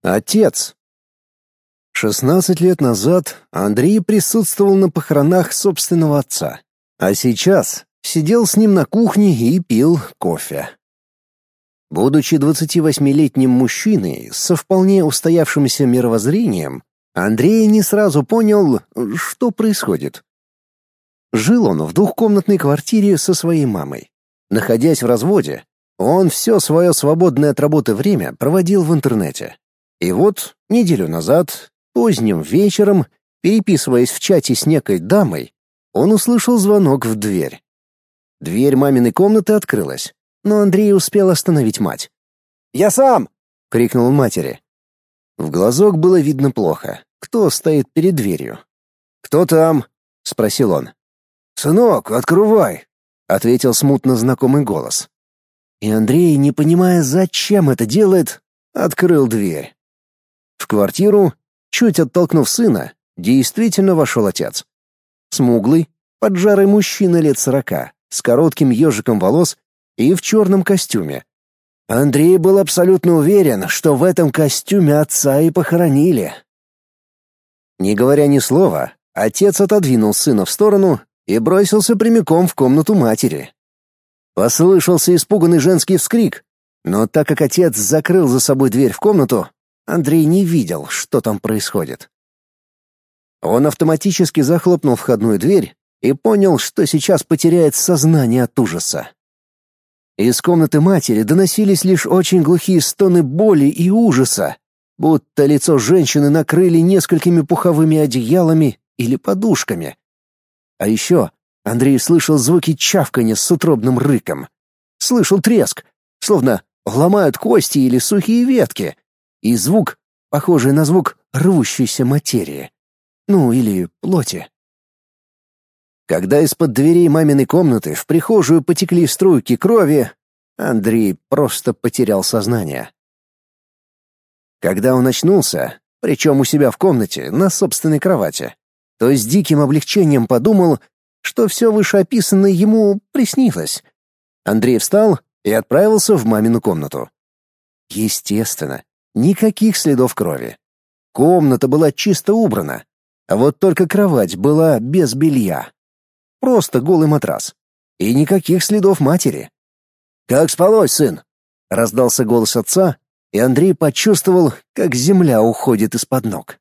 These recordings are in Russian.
Отец. 16 лет назад Андрей присутствовал на похоронах собственного отца, а сейчас сидел с ним на кухне и пил кофе. Будучи 28-летним мужчиной со вполне устоявшимся мировоззрением, Андрей не сразу понял, что происходит. Жил он в двухкомнатной квартире со своей мамой. Находясь в разводе, он все свое свободное от работы время проводил в интернете. И вот, неделю назад, поздним вечером, переписываясь в чате с некой дамой, он услышал звонок в дверь. Дверь маминой комнаты открылась, но Андрей успел остановить мать. «Я сам!» — крикнул он матери. В глазок было видно плохо, кто стоит перед дверью. «Кто там?» — спросил он. «Сынок, открывай!» — ответил смутно знакомый голос. И Андрей, не понимая, зачем это делает, открыл дверь. В квартиру, чуть оттолкнув сына, действительно вошел отец. Смуглый, поджарый мужчина лет 40, с коротким ежиком волос и в черном костюме. Андрей был абсолютно уверен, что в этом костюме отца и похоронили. Не говоря ни слова, отец отодвинул сына в сторону и бросился прямиком в комнату матери. Послышался испуганный женский вскрик, но так как отец закрыл за собой дверь в комнату, Андрей не видел, что там происходит. Он автоматически захлопнул входную дверь и понял, что сейчас потеряет сознание от ужаса. Из комнаты матери доносились лишь очень глухие стоны боли и ужаса, будто лицо женщины накрыли несколькими пуховыми одеялами или подушками. А еще Андрей слышал звуки чавканья с утробным рыком. Слышал треск, словно ломают кости или сухие ветки, и звук, похожий на звук рвущейся материи. Ну, или плоти. Когда из-под дверей маминой комнаты в прихожую потекли струйки крови, Андрей просто потерял сознание. Когда он очнулся, причем у себя в комнате, на собственной кровати, то с диким облегчением подумал, что все вышеописанное ему приснилось. Андрей встал и отправился в мамину комнату. Естественно, никаких следов крови. Комната была чисто убрана, а вот только кровать была без белья. Просто голый матрас. И никаких следов матери. «Как спалось, сын?» — раздался голос отца, и Андрей почувствовал, как земля уходит из-под ног.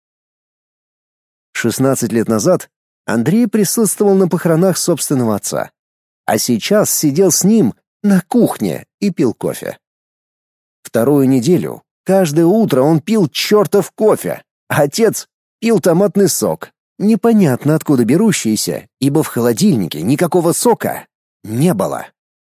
16 лет назад Андрей присутствовал на похоронах собственного отца, а сейчас сидел с ним на кухне и пил кофе. Вторую неделю каждое утро он пил чертов кофе, а отец пил томатный сок, непонятно откуда берущийся, ибо в холодильнике никакого сока не было.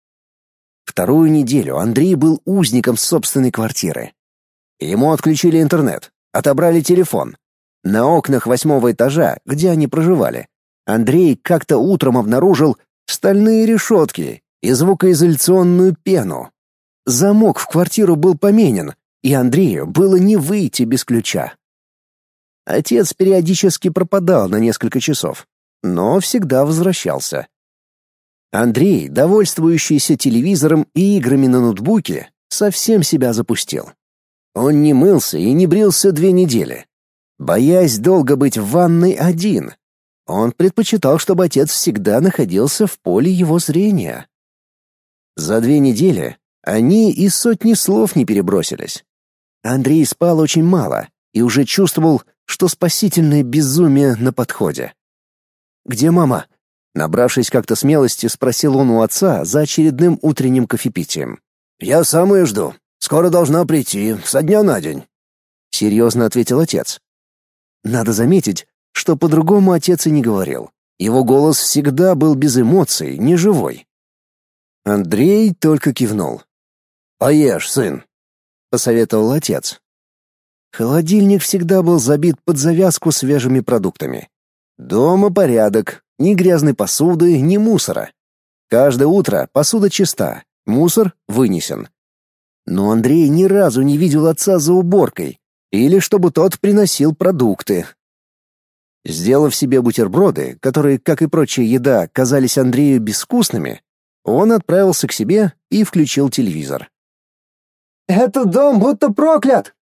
Вторую неделю Андрей был узником собственной квартиры. Ему отключили интернет, отобрали телефон. На окнах 8-го этажа, где они проживали, Андрей как-то утром обнаружил стальные решетки и звукоизоляционную пену. Замок в квартиру был поменен, и Андрею было не выйти без ключа. Отец периодически пропадал на несколько часов, но всегда возвращался. Андрей, довольствующийся телевизором и играми на ноутбуке, совсем себя запустил. Он не мылся и не брился 2 недели. Боясь долго быть в ванной один, он предпочитал, чтобы отец всегда находился в поле его зрения. За 2 недели они и сотни слов не перебросились. Андрей спал очень мало и уже чувствовал, что спасительное безумие на подходе. «Где мама?» Набравшись как-то смелости, спросил он у отца за очередным утренним кофепитием. «Я сам ее жду. Скоро должна прийти, со дня на день», — серьезно ответил отец. Надо заметить, что по-другому отец и не говорил. Его голос всегда был без эмоций, неживой. Андрей только кивнул. «Поешь, сын», — посоветовал отец. Холодильник всегда был забит под завязку свежими продуктами. Дома порядок, ни грязной посуды, ни мусора. Каждое утро посуда чиста, мусор вынесен. Но Андрей ни разу не видел отца за уборкой или чтобы тот приносил продукты. Сделав себе бутерброды, которые, как и прочая еда, казались Андрею безвкусными, он отправился к себе и включил телевизор. «Этот дом будто проклят!» —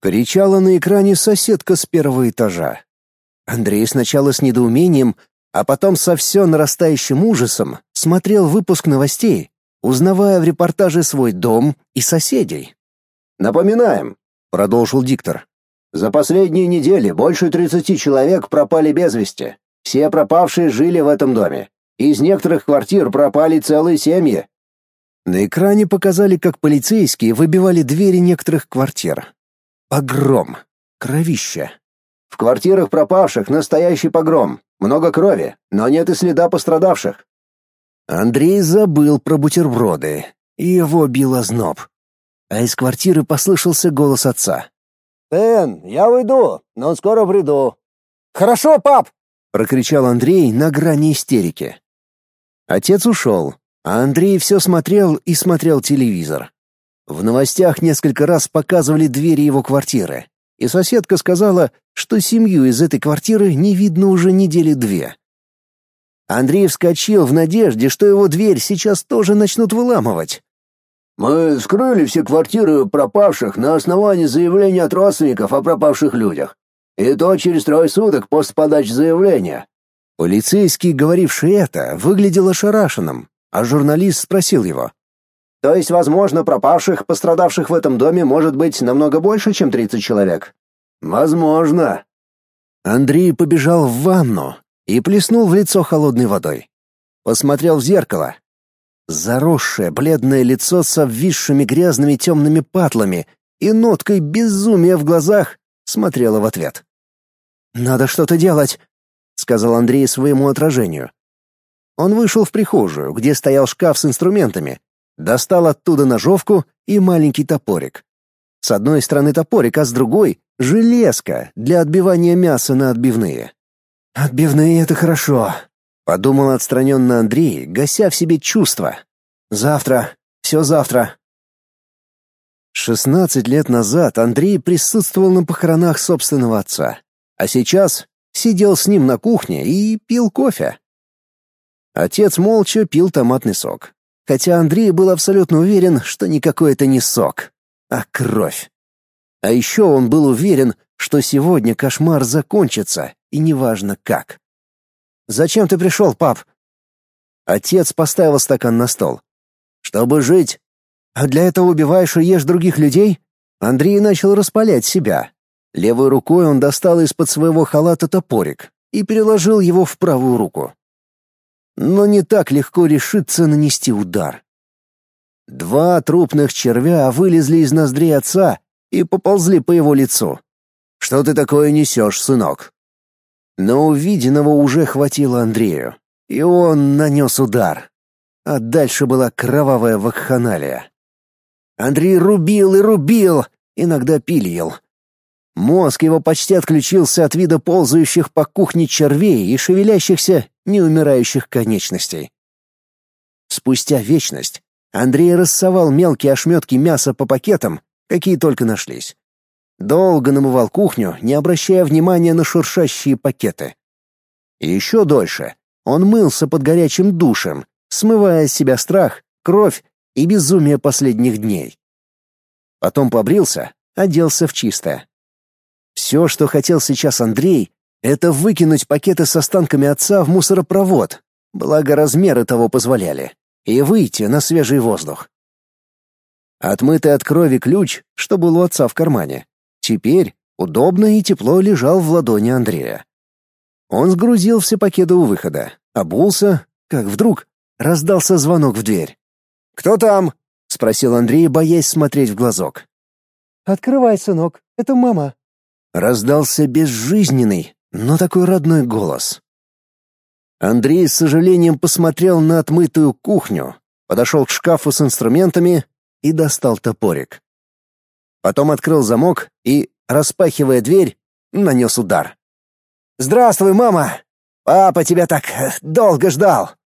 кричала на экране соседка с первого этажа. Андрей сначала с недоумением, а потом со все нарастающим ужасом смотрел выпуск новостей, узнавая в репортаже свой дом и соседей. «Напоминаем», — продолжил диктор, — «за последние недели больше 30 человек пропали без вести. Все пропавшие жили в этом доме. Из некоторых квартир пропали целые семьи». На экране показали, как полицейские выбивали двери некоторых квартир. Погром. Кровища. «В квартирах пропавших настоящий погром. Много крови, но нет и следа пострадавших». Андрей забыл про бутерброды. Его бил озноб. А из квартиры послышался голос отца. «Пен, я уйду, но скоро приду». «Хорошо, пап!» — прокричал Андрей на грани истерики. Отец ушел, а Андрей все смотрел и смотрел телевизор. В новостях несколько раз показывали двери его квартиры, и соседка сказала, что семью из этой квартиры не видно уже недели 2. Андрей вскочил в надежде, что его дверь сейчас тоже начнут выламывать. «Мы вскрыли все квартиры пропавших на основании заявления от родственников о пропавших людях. И то через 3 суток после подачи заявления». Полицейский, говоривший это, выглядел ошарашенным, а журналист спросил его. «То есть, возможно, пропавших, пострадавших в этом доме может быть намного больше, чем 30 человек?» «Возможно». Андрей побежал в ванну и плеснул в лицо холодной водой. Посмотрел в зеркало. Заросшее бледное лицо с обвисшими грязными темными патлами и ноткой безумия в глазах смотрело в ответ. «Надо что-то делать», — сказал Андрей своему отражению. Он вышел в прихожую, где стоял шкаф с инструментами, достал оттуда ножовку и маленький топорик. С одной стороны топорик, а с другой — железка для отбивания мяса на отбивные. «Отбивные — это хорошо», — подумал отстраненно Андрей, гася в себе чувства. «Завтра, все завтра». 16 лет назад Андрей присутствовал на похоронах собственного отца, а сейчас сидел с ним на кухне и пил кофе. Отец молча пил томатный сок, хотя Андрей был абсолютно уверен, что никакой это не сок, а кровь. А еще он был уверен, что сегодня кошмар закончится, и неважно как. «Зачем ты пришел, пап?» Отец поставил стакан на стол. «Чтобы жить. А для этого убиваешь и ешь других людей?» Андрей начал распалять себя. Левой рукой он достал из-под своего халата топорик и переложил его в правую руку. Но не так легко решиться нанести удар. 2 трупных червя вылезли из ноздрей отца и поползли по его лицу. «Что ты такое несешь, сынок?» Но увиденного уже хватило Андрею, и он нанес удар. А дальше была кровавая вакханалия. Андрей рубил и рубил, иногда пилил. Мозг его почти отключился от вида ползающих по кухне червей и шевелящихся, неумирающих конечностей. Спустя вечность Андрей рассовал мелкие ошметки мяса по пакетам, какие только нашлись. Долго намывал кухню, не обращая внимания на шуршащие пакеты. И еще дольше он мылся под горячим душем, смывая с себя страх, кровь и безумие последних дней. Потом побрился, оделся в чистое. Все, что хотел сейчас Андрей, это выкинуть пакеты с останками отца в мусоропровод, благо размеры того позволяли, и выйти на свежий воздух. Отмытый от крови ключ, что был у отца в кармане, теперь удобно и тепло лежал в ладони Андрея. Он сгрузил все пакеты у выхода, обулся, как вдруг раздался звонок в дверь. «Кто там?» — спросил Андрей, боясь смотреть в глазок. «Открывай, сынок, это мама». Раздался безжизненный, но такой родной голос. Андрей с сожалением посмотрел на отмытую кухню, подошел к шкафу с инструментами и достал топорик. Потом открыл замок и, распахивая дверь, нанес удар. «Здравствуй, мама! Папа тебя так долго ждал!»